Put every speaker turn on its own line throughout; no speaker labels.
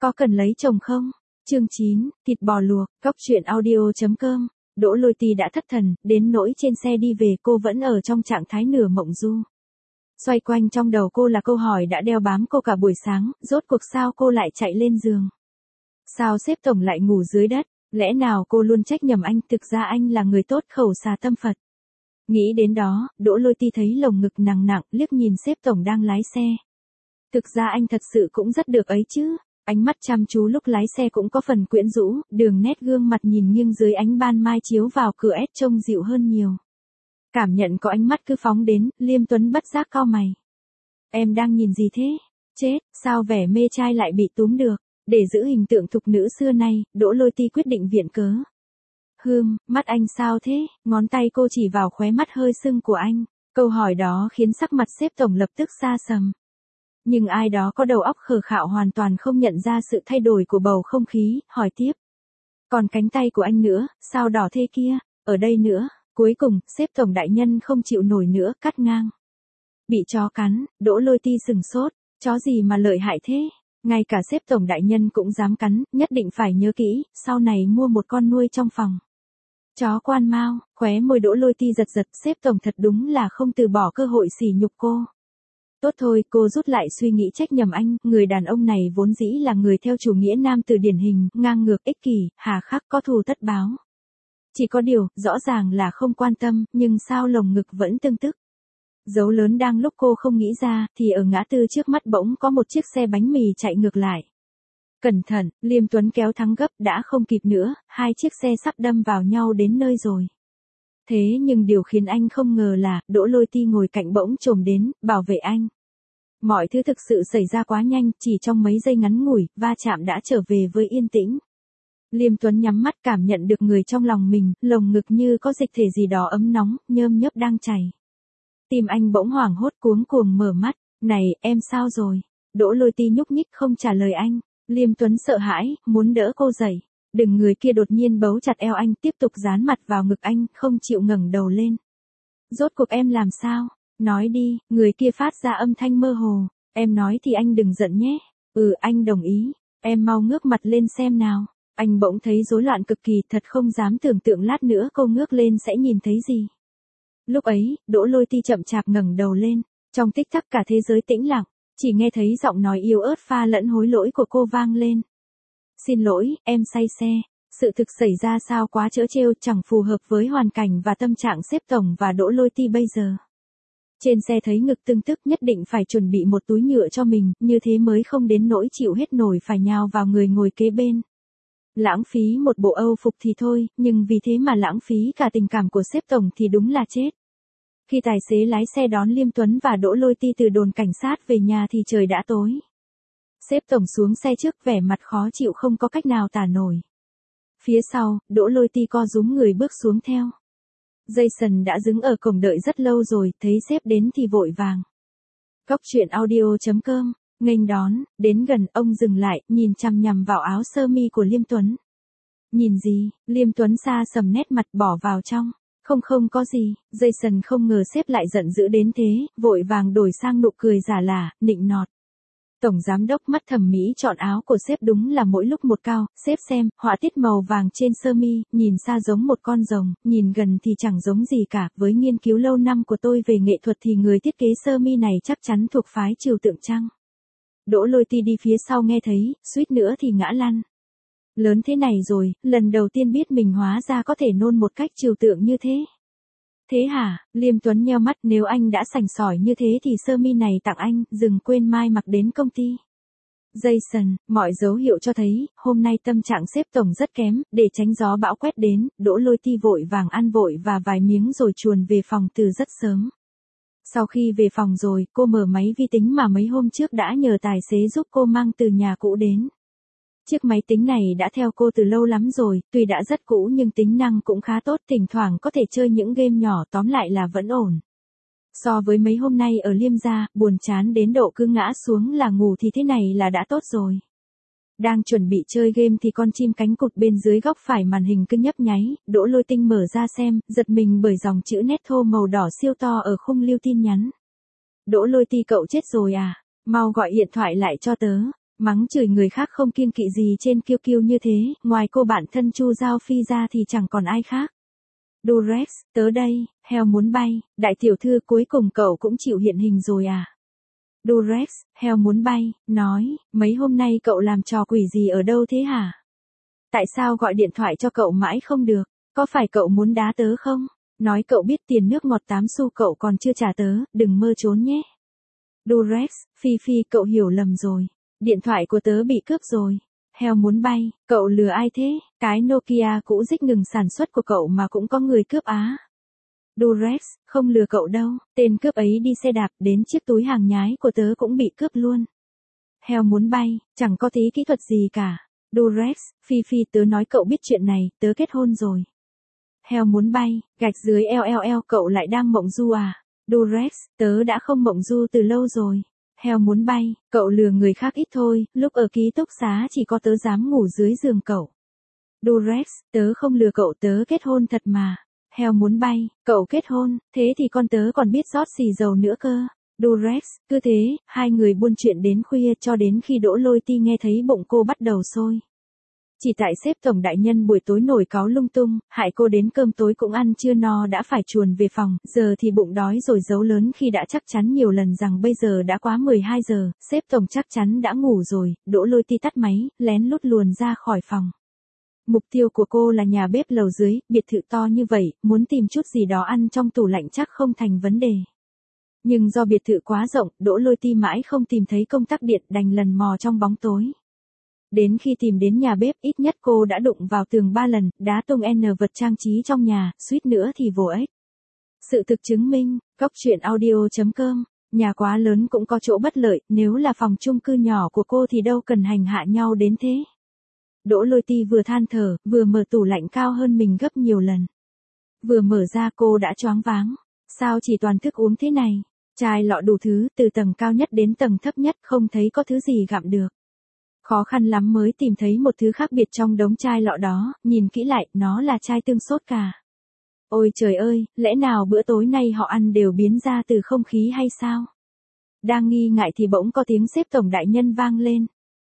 Có cần lấy chồng không? Chương 9, thịt bò luộc, góc truyện audio.com. Đỗ Lôi Ti đã thất thần, đến nỗi trên xe đi về cô vẫn ở trong trạng thái nửa mộng du. Xoay quanh trong đầu cô là câu hỏi đã đeo bám cô cả buổi sáng, rốt cuộc sao cô lại chạy lên giường? Sao sếp tổng lại ngủ dưới đất? Lẽ nào cô luôn trách nhầm anh, thực ra anh là người tốt khẩu xà tâm Phật. Nghĩ đến đó, Đỗ Lôi Ti thấy lồng ngực nặng nặng, liếc nhìn sếp tổng đang lái xe. Thực ra anh thật sự cũng rất được ấy chứ. Ánh mắt chăm chú lúc lái xe cũng có phần quyến rũ, đường nét gương mặt nhìn nghiêng dưới ánh ban mai chiếu vào cửa ép trông dịu hơn nhiều. Cảm nhận có ánh mắt cứ phóng đến, Liêm Tuấn bất giác cau mày. Em đang nhìn gì thế? Chết, sao vẻ mê trai lại bị túm được? Để giữ hình tượng thục nữ xưa nay, Đỗ Lôi Ti quyết định viện cớ. Mắt anh sao thế? Ngón tay cô chỉ vào khóe mắt hơi sưng của anh. Câu hỏi đó khiến sắc mặt sếp tổng lập tức xa sầm. Nhưng ai đó có đầu óc khờ khạo hoàn toàn không nhận ra sự thay đổi của bầu không khí, hỏi tiếp. Còn cánh tay của anh nữa, sao đỏ thế kia? Ở đây nữa. Cuối cùng, sếp tổng đại nhân không chịu nổi nữa, cắt ngang. Bị chó cắn, Đỗ Lôi Ti sừng sốt. Chó gì mà lợi hại thế? Ngay cả sếp tổng đại nhân cũng dám cắn, nhất định phải nhớ kỹ, sau này mua một con nuôi trong phòng. Chó quan mao, khóe môi Đỗ Lôi Ti giật giật, sếp tổng thật đúng là không từ bỏ cơ hội sỉ nhục cô. Tốt thôi, cô rút lại suy nghĩ trách nhầm anh, người đàn ông này vốn dĩ là người theo chủ nghĩa nam từ điển hình, ngang ngược, ích kỷ, hà khắc, có thù tất báo. Chỉ có điều, rõ ràng là không quan tâm, nhưng sao lồng ngực vẫn tưng tức. Dấu lớn đang lúc cô không nghĩ ra, thì ở ngã tư trước mắt bỗng có một chiếc xe bánh mì chạy ngược lại. Cẩn thận, Liêm Tuấn kéo thắng gấp, đã không kịp nữa, hai chiếc xe sắp đâm vào nhau đến nơi rồi. Thế nhưng điều khiến anh không ngờ là, Đỗ Lôi Ti ngồi cạnh bỗng chồm đến, bảo vệ anh. Mọi thứ thực sự xảy ra quá nhanh, chỉ trong mấy giây ngắn ngủi, va chạm đã trở về với yên tĩnh. Liêm Tuấn nhắm mắt cảm nhận được người trong lòng mình, lồng ngực như có dịch thể gì đó ấm nóng, nhơm nhớp đang chảy. Tim anh bỗng hoảng hốt cuống cuồng mở mắt, này, em sao rồi? Đỗ Lôi Ti nhúc nhích không trả lời anh. Liêm Tuấn sợ hãi, muốn đỡ cô dậy. Đừng, người kia đột nhiên bấu chặt eo anh, tiếp tục dán mặt vào ngực anh, không chịu ngẩng đầu lên. Rốt cuộc em làm sao? Nói đi, người kia phát ra âm thanh mơ hồ. Em nói thì anh đừng giận nhé. Anh đồng ý. Em mau ngước mặt lên xem nào. Anh bỗng thấy rối loạn cực kỳ, thật không dám tưởng tượng lát nữa cô ngước lên sẽ nhìn thấy gì. Lúc ấy, Đỗ Lôi Ti chậm chạp ngẩng đầu lên. Trong tích tắc cả thế giới tĩnh lặng, chỉ nghe thấy giọng nói yếu ớt pha lẫn hối lỗi của cô vang lên. Xin lỗi, em say xe. Sự thực xảy ra sao quá trớ trêu, chẳng phù hợp với hoàn cảnh và tâm trạng sếp tổng và Đỗ Lôi Ti bây giờ. Trên xe thấy ngực tưng tức, nhất định phải chuẩn bị một túi nhựa cho mình, như thế mới không đến nỗi chịu hết nổi phải nhào vào người ngồi kế bên. Lãng phí một bộ Âu phục thì thôi, nhưng vì thế mà lãng phí cả tình cảm của sếp tổng thì đúng là chết. Khi tài xế lái xe đón Liêm Tuấn và Đỗ Lôi Ti từ đồn cảnh sát về nhà thì trời đã tối. Sếp tổng xuống xe trước, vẻ mặt khó chịu không có cách nào tả nổi. Phía sau, Đỗ Lôi Ti co rúm người bước xuống theo. Jason đã đứng ở cổng đợi rất lâu rồi, thấy sếp đến thì vội vàng. Góc truyện audio.com, nghênh đón, đến gần ông dừng lại, nhìn chằm nhằm vào áo sơ mi của Liêm Tuấn. Nhìn gì? Liêm Tuấn xa sầm nét mặt, bỏ vào trong. Không có gì. Jason không ngờ sếp lại giận dữ đến thế, vội vàng đổi sang nụ cười giả lả, nịnh nọt. Tổng giám đốc mắt thẩm mỹ chọn áo của sếp đúng là mỗi lúc một cao, sếp xem, họa tiết màu vàng trên sơ mi, nhìn xa giống một con rồng, nhìn gần thì chẳng giống gì cả, với nghiên cứu lâu năm của tôi về nghệ thuật thì người thiết kế sơ mi này chắc chắn thuộc phái trừu tượng trăng. Đỗ Lôi Ti đi phía sau nghe thấy, suýt nữa thì ngã lăn. Lớn thế này rồi, lần đầu tiên biết mình hóa ra có thể nôn một cách trừu tượng như thế. Thế hả? Liêm Tuấn nheo mắt, nếu anh đã sành sỏi như thế thì sơ mi này tặng anh, đừng quên mai mặc đến công ty. Jason, mọi dấu hiệu cho thấy, hôm nay tâm trạng sếp tổng rất kém, để tránh gió bão quét đến, Đỗ Lôi Ti vội vàng ăn vội và vài miếng rồi chuồn về phòng từ rất sớm. Sau khi về phòng rồi, cô mở máy vi tính mà mấy hôm trước đã nhờ tài xế giúp cô mang từ nhà cũ đến. Chiếc máy tính này đã theo cô từ lâu lắm rồi, tuy đã rất cũ nhưng tính năng cũng khá tốt, thỉnh thoảng có thể chơi những game nhỏ, tóm lại là vẫn ổn. So với mấy hôm nay ở Liêm gia, buồn chán đến độ cứ ngã xuống là ngủ thì thế này là đã tốt rồi. Đang chuẩn bị chơi game thì con chim cánh cụt bên dưới góc phải màn hình cứ nhấp nháy, Đỗ Lôi Tinh mở ra xem, giật mình bởi dòng chữ nét thô màu đỏ siêu to ở khung lưu tin nhắn. Đỗ Lôi Ti, cậu chết rồi à? Mau gọi điện thoại lại cho tớ. Mắng chửi người khác không kiêng kỵ gì trên QQ như thế, ngoài cô bạn thân Chu Giao Phi ra thì chẳng còn ai khác. Durex, tớ đây, heo muốn bay, đại tiểu thư cuối cùng cậu cũng chịu hiện hình rồi à? Durex, heo muốn bay, nói, mấy hôm nay cậu làm trò quỷ gì ở đâu thế hả? Tại sao gọi điện thoại cho cậu mãi không được? Có phải cậu muốn đá tớ không? Nói cậu biết tiền nước ngọt 8 xu cậu còn chưa trả tớ, đừng mơ trốn nhé. Durex, Phi Phi cậu hiểu lầm rồi. Điện thoại của tớ bị cướp rồi. Heo muốn bay, cậu lừa ai thế? Cái Nokia cũ rích ngừng sản xuất của cậu mà cũng có người cướp á. Durex, không lừa cậu đâu, tên cướp ấy đi xe đạp đến chiếc túi hàng nhái của tớ cũng bị cướp luôn. Heo muốn bay, chẳng có tí kỹ thuật gì cả. Durex, Phi Phi tớ nói cậu biết chuyện này, tớ kết hôn rồi. Heo muốn bay, gạch dưới LLL cậu lại đang mộng du à? Durex, tớ đã không mộng du từ lâu rồi. Heo muốn bay, cậu lừa người khác ít thôi, lúc ở ký túc xá chỉ có tớ dám ngủ dưới giường cậu. Durex, tớ không lừa cậu, tớ kết hôn thật mà. Heo muốn bay, cậu kết hôn, thế thì con tớ còn biết rót xì dầu nữa cơ. Durex, cứ thế, hai người buôn chuyện đến khuya cho đến khi Đỗ Lôi Ti nghe thấy bụng cô bắt đầu sôi. Chỉ tại sếp tổng đại nhân buổi tối nổi cáu lung tung, hại cô đến cơm tối cũng ăn chưa no đã phải chuồn về phòng, giờ thì bụng đói rồi giấu lớn khi đã chắc chắn nhiều lần rằng bây giờ đã quá 12 giờ, sếp tổng chắc chắn đã ngủ rồi, Đỗ Lôi Ti tắt máy, lén lút luồn ra khỏi phòng. Mục tiêu của cô là nhà bếp lầu dưới, biệt thự to như vậy, muốn tìm chút gì đó ăn trong tủ lạnh chắc không thành vấn đề. Nhưng do biệt thự quá rộng, Đỗ Lôi Ti mãi không tìm thấy công tắc điện, đành lần mò trong bóng tối. Đến khi tìm đến nhà bếp, ít nhất cô đã đụng vào tường 3 lần, đá tung N vật trang trí trong nhà, suýt nữa thì vô ích. Sự thực chứng minh, coctruyện.audio.com, nhà quá lớn cũng có chỗ bất lợi, nếu là phòng chung cư nhỏ của cô thì đâu cần hành hạ nhau đến thế. Đỗ Lôi Ti vừa than thở, vừa mở tủ lạnh cao hơn mình gấp nhiều lần. Vừa mở ra cô đã choáng váng. Sao chỉ toàn thức uống thế này? Chai lọ đủ thứ, từ tầng cao nhất đến tầng thấp nhất, không thấy có thứ gì gặm được. Khó khăn lắm mới tìm thấy một thứ khác biệt trong đống chai lọ đó, nhìn kỹ lại, nó là chai tương sốt cà. Ôi trời ơi, lẽ nào bữa tối nay họ ăn đều biến ra từ không khí hay sao? Đang nghi ngại thì bỗng có tiếng sếp tổng đại nhân vang lên.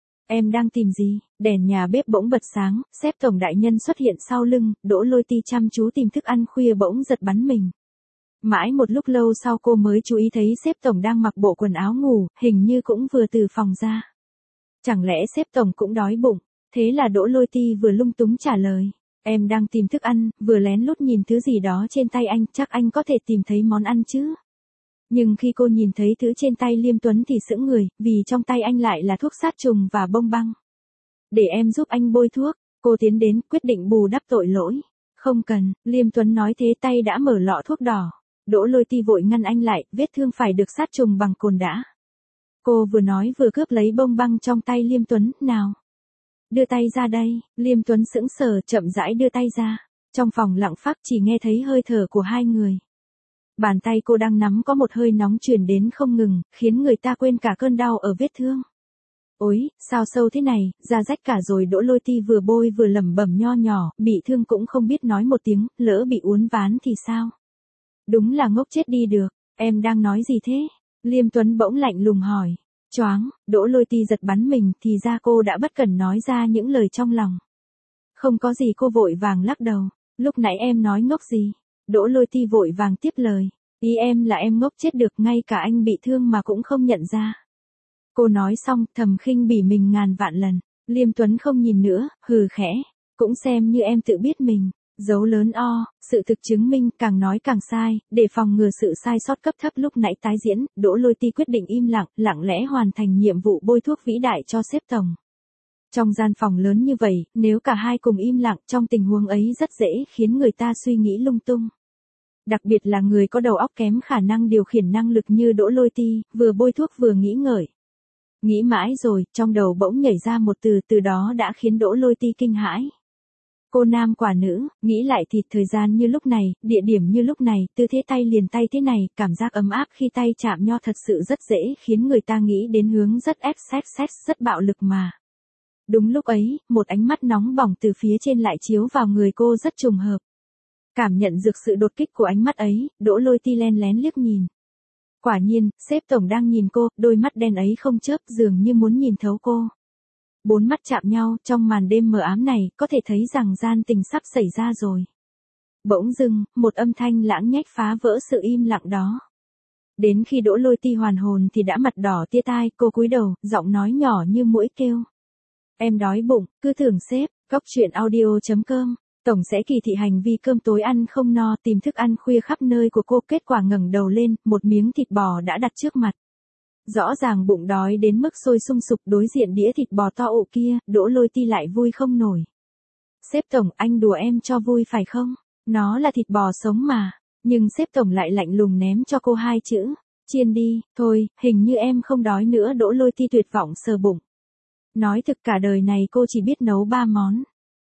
Em đang tìm gì? Đèn nhà bếp bỗng bật sáng, sếp tổng đại nhân xuất hiện sau lưng, Đỗ Lôi Ti chăm chú tìm thức ăn khuya bỗng giật bắn mình. Mãi một lúc lâu sau cô mới chú ý thấy sếp tổng đang mặc bộ quần áo ngủ, hình như cũng vừa từ phòng ra. Chẳng lẽ sếp tổng cũng đói bụng? Thế là Đỗ Lôi Ti vừa lung túng trả lời. Em đang tìm thức ăn, vừa lén lút nhìn thứ gì đó trên tay anh, chắc anh có thể tìm thấy món ăn chứ? Nhưng khi cô nhìn thấy thứ trên tay Liêm Tuấn thì sững người, vì trong tay anh lại là thuốc sát trùng và bông băng. Để em giúp anh bôi thuốc, cô tiến đến, quyết định bù đắp tội lỗi. Không cần, Liêm Tuấn nói thế tay đã mở lọ thuốc đỏ. Đỗ Lôi Ti vội ngăn anh lại, vết thương phải được sát trùng bằng cồn đã. Cô vừa nói vừa cướp lấy bông băng trong tay Liêm Tuấn, nào. Đưa tay ra đây, Liêm Tuấn sững sờ chậm rãi đưa tay ra. Trong phòng lặng phắc chỉ nghe thấy hơi thở của hai người. Bàn tay cô đang nắm có một hơi nóng truyền đến không ngừng, khiến người ta quên cả cơn đau ở vết thương. Ôi, sao sâu thế này, da rách cả rồi. Đỗ Lôi Ti vừa bôi vừa lẩm bẩm nho nhỏ, bị thương cũng không biết nói một tiếng, lỡ bị uốn ván thì sao? Đúng là ngốc chết đi được, em đang nói gì thế? Liêm Tuấn bỗng lạnh lùng hỏi. Choáng, Đỗ Lôi Ti giật bắn mình, thì ra cô đã bất cẩn nói ra những lời trong lòng. Không có gì, cô vội vàng lắc đầu. Lúc nãy em nói ngốc gì? Đỗ Lôi Ti vội vàng tiếp lời. Ý em là em ngốc chết được, ngay cả anh bị thương mà cũng không nhận ra. Cô nói xong, thầm khinh bỉ mình ngàn vạn lần. Liêm Tuấn không nhìn nữa, hừ khẽ. Cũng xem như em tự biết mình. Dấu lớn O, sự thực chứng minh, càng nói càng sai, để phòng ngừa sự sai sót cấp thấp lúc nãy tái diễn, Đỗ Lôi Ti quyết định im lặng, lặng lẽ hoàn thành nhiệm vụ bôi thuốc vĩ đại cho sếp tổng. Trong gian phòng lớn như vậy, nếu cả hai cùng im lặng trong tình huống ấy rất dễ khiến người ta suy nghĩ lung tung. Đặc biệt là người có đầu óc kém khả năng điều khiển năng lực như Đỗ Lôi Ti, vừa bôi thuốc vừa nghĩ ngợi. Nghĩ mãi rồi, trong đầu bỗng nhảy ra một từ, từ đó đã khiến Đỗ Lôi Ti kinh hãi. Cô nam quả nữ, nghĩ lại thì thời gian như lúc này, địa điểm như lúc này, tư thế tay liền tay thế này, cảm giác ấm áp khi tay chạm nho thật sự rất dễ khiến người ta nghĩ đến hướng rất rất bạo lực mà. Đúng lúc ấy, một ánh mắt nóng bỏng từ phía trên lại chiếu vào người cô rất trùng hợp. Cảm nhận được sự đột kích của ánh mắt ấy, Đỗ Lôi Ti len lén liếc nhìn. Quả nhiên, sếp tổng đang nhìn cô, đôi mắt đen ấy không chớp, dường như muốn nhìn thấu cô. Bốn mắt chạm nhau, trong màn đêm mờ ám này, có thể thấy rằng gian tình sắp xảy ra rồi. Bỗng dưng, một âm thanh lãng nhách phá vỡ sự im lặng đó. Đến khi Đỗ Lôi Ti hoàn hồn thì đã mặt đỏ tia tai, cô cúi đầu, giọng nói nhỏ như muỗi kêu. Em đói bụng, cứ thưởng sếp, goctruyện.audio.com. Tổng sẽ kỳ thị hành vi cơm tối ăn không no, tìm thức ăn khuya khắp nơi của cô. Kết quả ngẩng đầu lên, một miếng thịt bò đã đặt trước mặt. Rõ ràng bụng đói đến mức sôi sung sục, đối diện đĩa thịt bò to ụ kia, Đỗ Lôi Ti lại vui không nổi. Sếp tổng, anh đùa em cho vui phải không? Nó là thịt bò sống mà. Nhưng sếp tổng lại lạnh lùng ném cho cô hai chữ. Chiên đi, thôi, hình như em không đói nữa. Đỗ Lôi Ti tuyệt vọng sờ bụng. Nói thực cả đời này cô chỉ biết nấu 3 món.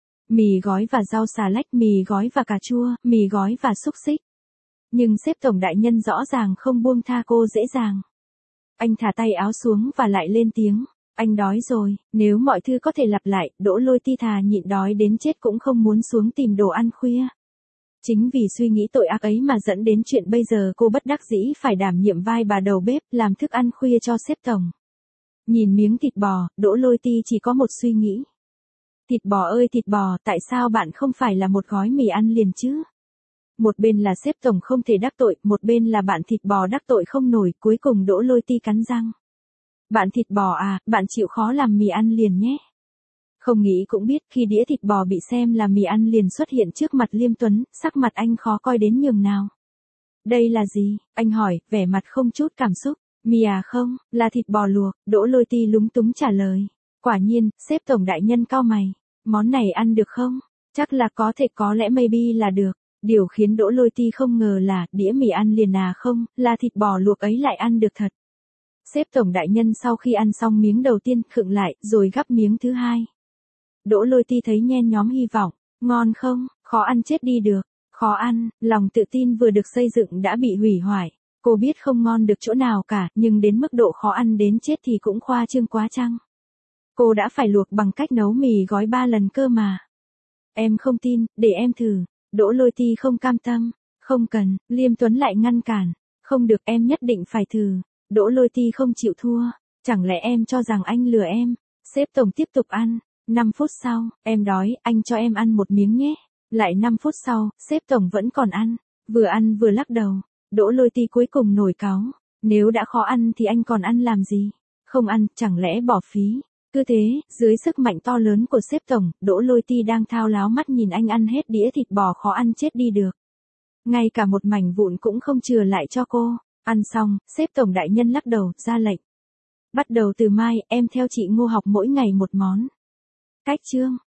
Mì gói và rau xà lách, mì gói và cà chua, mì gói và xúc xích. Nhưng sếp tổng đại nhân rõ ràng không buông tha cô dễ dàng. Anh thả tay áo xuống và lại lên tiếng. Anh đói rồi, nếu mọi thứ có thể lặp lại, Đỗ Lôi Ti thà nhịn đói đến chết cũng không muốn xuống tìm đồ ăn khuya. Chính vì suy nghĩ tội ác ấy mà dẫn đến chuyện bây giờ cô bất đắc dĩ phải đảm nhiệm vai bà đầu bếp, làm thức ăn khuya cho sếp tổng. Nhìn miếng thịt bò, Đỗ Lôi Ti chỉ có một suy nghĩ. Thịt bò ơi thịt bò, tại sao bạn không phải là một gói mì ăn liền chứ? Một bên là sếp tổng không thể đắc tội, một bên là bạn thịt bò đắc tội không nổi, cuối cùng Đỗ Lôi Ti cắn răng. Bạn thịt bò à, bạn chịu khó làm mì ăn liền nhé. Không nghĩ cũng biết, khi đĩa thịt bò bị xem là mì ăn liền xuất hiện trước mặt Liêm Tuấn, sắc mặt anh khó coi đến nhường nào. Đây là gì? Anh hỏi, vẻ mặt không chút cảm xúc. Mì à không, là thịt bò luộc. Đỗ Lôi Ti lúng túng trả lời. Quả nhiên, sếp tổng đại nhân cau mày. Món này ăn được không? Chắc là có thể, có lẽ maybe là được. Điều khiến Đỗ Lôi Ti không ngờ là, đĩa mì ăn liền à không, là thịt bò luộc ấy lại ăn được thật. Sếp tổng đại nhân sau khi ăn xong miếng đầu tiên, khựng lại, rồi gắp miếng thứ hai. Đỗ Lôi Ti thấy nhen nhóm hy vọng. Ngon không? Khó ăn chết đi được. Khó ăn, lòng tự tin vừa được xây dựng đã bị hủy hoại. Cô biết không ngon được chỗ nào cả, nhưng đến mức độ khó ăn đến chết thì cũng khoa trương quá chăng. Cô đã phải luộc bằng cách nấu mì gói 3 lần cơ mà. Em không tin, để em thử. Đỗ Lôi Ti không cam tâm. Không cần, Liêm Tuấn lại ngăn cản. Không được, em nhất định phải thử. Đỗ Lôi Ti không chịu thua. Chẳng lẽ em cho rằng anh lừa em? Sếp tổng tiếp tục ăn. 5 phút sau, em đói, anh cho em ăn một miếng nhé. Lại 5 phút sau, sếp tổng vẫn còn ăn vừa lắc đầu. Đỗ Lôi Ti cuối cùng nổi cáu. Nếu đã khó ăn thì anh còn ăn làm gì? Không ăn, chẳng lẽ bỏ phí? Cứ thế, dưới sức mạnh to lớn của sếp tổng, Đỗ Lôi Ti đang thao láo mắt nhìn anh ăn hết đĩa thịt bò khó ăn chết đi được. Ngay cả một mảnh vụn cũng không chừa lại cho cô. Ăn xong, sếp tổng đại nhân lắc đầu, ra lệnh. Bắt đầu từ mai, em theo chị Ngô học mỗi ngày một món. Cách chương